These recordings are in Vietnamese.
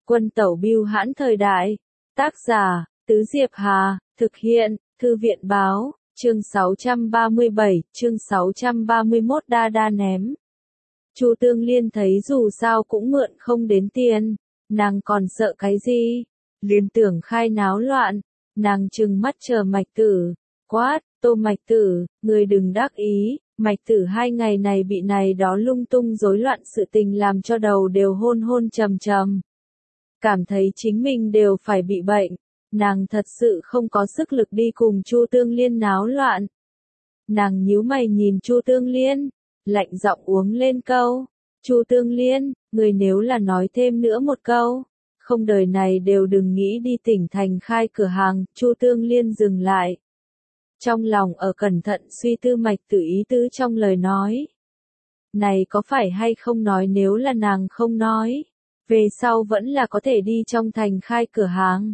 Quân tẩu bưu hãn thời đại. Tác giả, Tứ Diệp Hà, thực hiện, Thư viện báo, chương 637, chương 631 đa đa ném. Chu Tương Liên thấy dù sao cũng mượn không đến tiền, nàng còn sợ cái gì? Liên tưởng khai náo loạn, nàng trừng mắt chờ Mạch Tử, quát, Tô Mạch Tử, người đừng đắc ý. Mạch Tử 2 ngày này bị này đó lung tung rối loạn sự tình làm cho đầu đều hôn hôn trầm trầm. Cảm thấy chính mình đều phải bị bệnh, nàng thật sự không có sức lực đi cùng Chu Tương Liên náo loạn. Nàng nhíu mày nhìn Chu Tương Liên, lạnh giọng uống lên câu, Chu Tương Liên, người nếu là nói thêm nữa một câu, không đời này đều đừng nghĩ đi tỉnh thành khai cửa hàng. Chu Tương Liên dừng lại. Trong lòng ở cẩn thận suy tư Mạch Tử ý tứ trong lời nói. Này có phải hay không nói nếu là nàng không nói, về sau vẫn là có thể đi trong thành khai cửa hàng.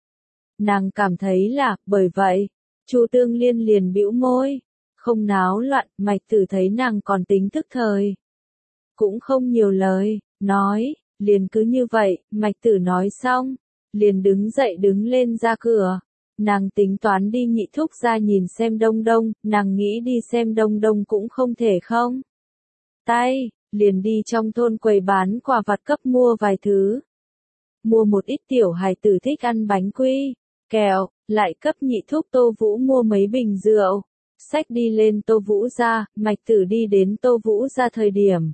Nàng cảm thấy là, bởi vậy, Chu Tương Liên liền bĩu môi, không náo loạn. Mạch Tử thấy nàng còn tính thức thời, cũng không nhiều lời, nói, liền cứ như vậy. Mạch Tử nói xong, liền đứng dậy đứng lên ra cửa. Nàng tính toán đi Nhị thúc ra nhìn xem Đông Đông, nàng nghĩ đi xem Đông Đông cũng không thể không. Tay, liền đi trong thôn quầy bán quà vặt cấp mua vài thứ. Mua một ít tiểu hài tử thích ăn bánh quy, kẹo, lại cấp Nhị thúc Tô Vũ mua mấy bình rượu. Xách đi lên Tô Vũ ra. Mạch Tử đi đến Tô Vũ ra thời điểm.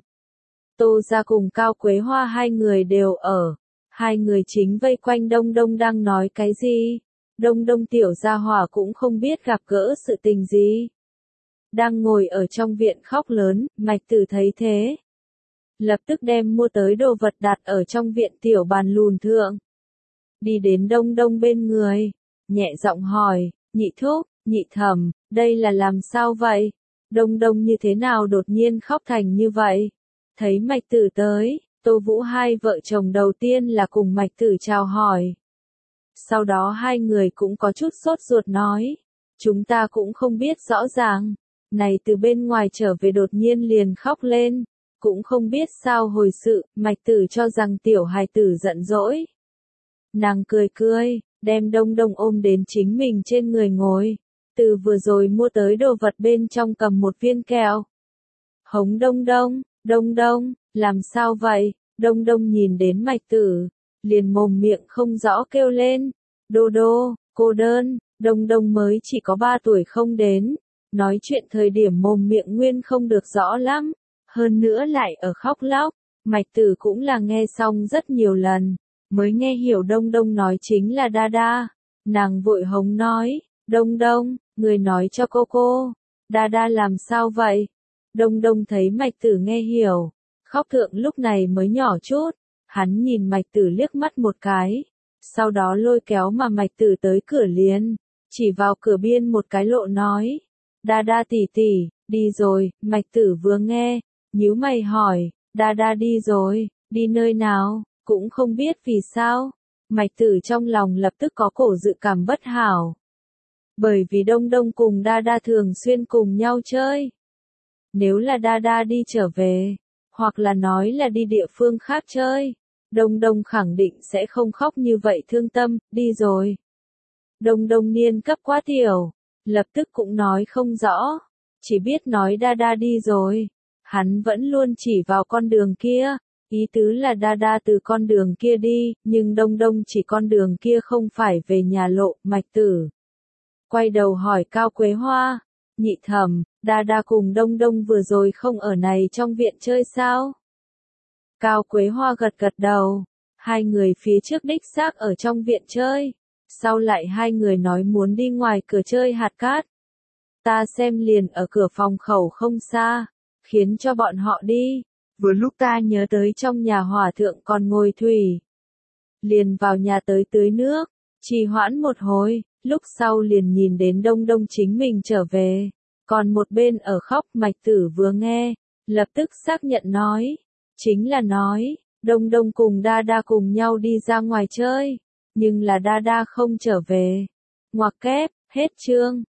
Tô ra cùng Cao Quế Hoa 2 người đều ở. 2 người chính vây quanh Đông Đông đang nói cái gì. Đông Đông tiểu gia hỏa cũng không biết gặp gỡ sự tình gì. Đang ngồi ở trong viện khóc lớn. Mạch Tử thấy thế, lập tức đem mua tới đồ vật đặt ở trong viện tiểu bàn lùn thượng. Đi đến Đông Đông bên người, nhẹ giọng hỏi, Nhị thúc, Nhị thẩm, đây là làm sao vậy? Đông Đông như thế nào đột nhiên khóc thành như vậy? Thấy Mạch Tử tới, Tô Vũ 2 vợ chồng đầu tiên là cùng Mạch Tử chào hỏi. Sau đó 2 người cũng có chút sốt ruột nói, chúng ta cũng không biết rõ ràng, này từ bên ngoài trở về đột nhiên liền khóc lên, cũng không biết sao hồi sự. Mạch Tử cho rằng tiểu hài tử giận dỗi. Nàng cười cười, đem Đông Đông ôm đến chính mình trên người ngồi, từ vừa rồi mua tới đồ vật bên trong cầm một viên kẹo. Hống Đông Đông, Đông Đông, làm sao vậy? Đông Đông nhìn đến Mạch Tử, liền mồm miệng không rõ kêu lên, Đô đô, cô đơn. Đông Đông mới chỉ có 3 tuổi không đến, nói chuyện thời điểm mồm miệng nguyên không được rõ lắm, hơn nữa lại ở khóc lóc. Mạch Tử cũng là nghe xong rất nhiều lần, mới nghe hiểu Đông Đông nói chính là đa đa. Nàng vội hống nói, Đông Đông, người nói cho cô, đa đa làm sao vậy? Đông Đông thấy Mạch Tử nghe hiểu, khóc thượng lúc này mới nhỏ chút. Hắn nhìn Mạch Tử liếc mắt một cái, sau đó lôi kéo mà Mạch Tử tới cửa liền, chỉ vào cửa biên một cái lộ nói, đa đa tỷ tỷ, đi rồi. Mạch Tử vừa nghe, nhíu mày hỏi, đa đa đi rồi, đi nơi nào, cũng không biết vì sao. Mạch Tử trong lòng lập tức có cổ dự cảm bất hảo. Bởi vì Đông Đông cùng đa đa thường xuyên cùng nhau chơi. Nếu là đa đa đi trở về, hoặc là nói là đi địa phương khác chơi, Đông Đông khẳng định sẽ không khóc như vậy thương tâm. Đi rồi. Đông Đông niên cấp quá tiểu, lập tức cũng nói không rõ, chỉ biết nói đa đa đi rồi. Hắn vẫn luôn chỉ vào con đường kia, ý tứ là đa đa từ con đường kia đi, nhưng Đông Đông chỉ con đường kia không phải về nhà lộ. Mạch Tử quay đầu hỏi Cao Quế Hoa, Nhị thẩm, đa đa cùng Đông Đông vừa rồi không ở này trong viện chơi sao? Cao Quế Hoa gật gật đầu, 2 người phía trước đích xác ở trong viện chơi, sau lại 2 người nói muốn đi ngoài cửa chơi hạt cát. Ta xem liền ở cửa phòng khẩu không xa, khiến cho bọn họ đi. Vừa lúc ta nhớ tới trong nhà hòa thượng còn ngồi thủy, liền vào nhà tới tưới nước, trì hoãn một hồi, lúc sau liền nhìn đến Đông Đông chính mình trở về, còn một bên ở khóc. Mạch Tử vừa nghe, lập tức xác nhận nói, chính là nói, Đông Đông cùng đa đa cùng nhau đi ra ngoài chơi, nhưng là đa đa không trở về. Ngoặc kép, hết chương.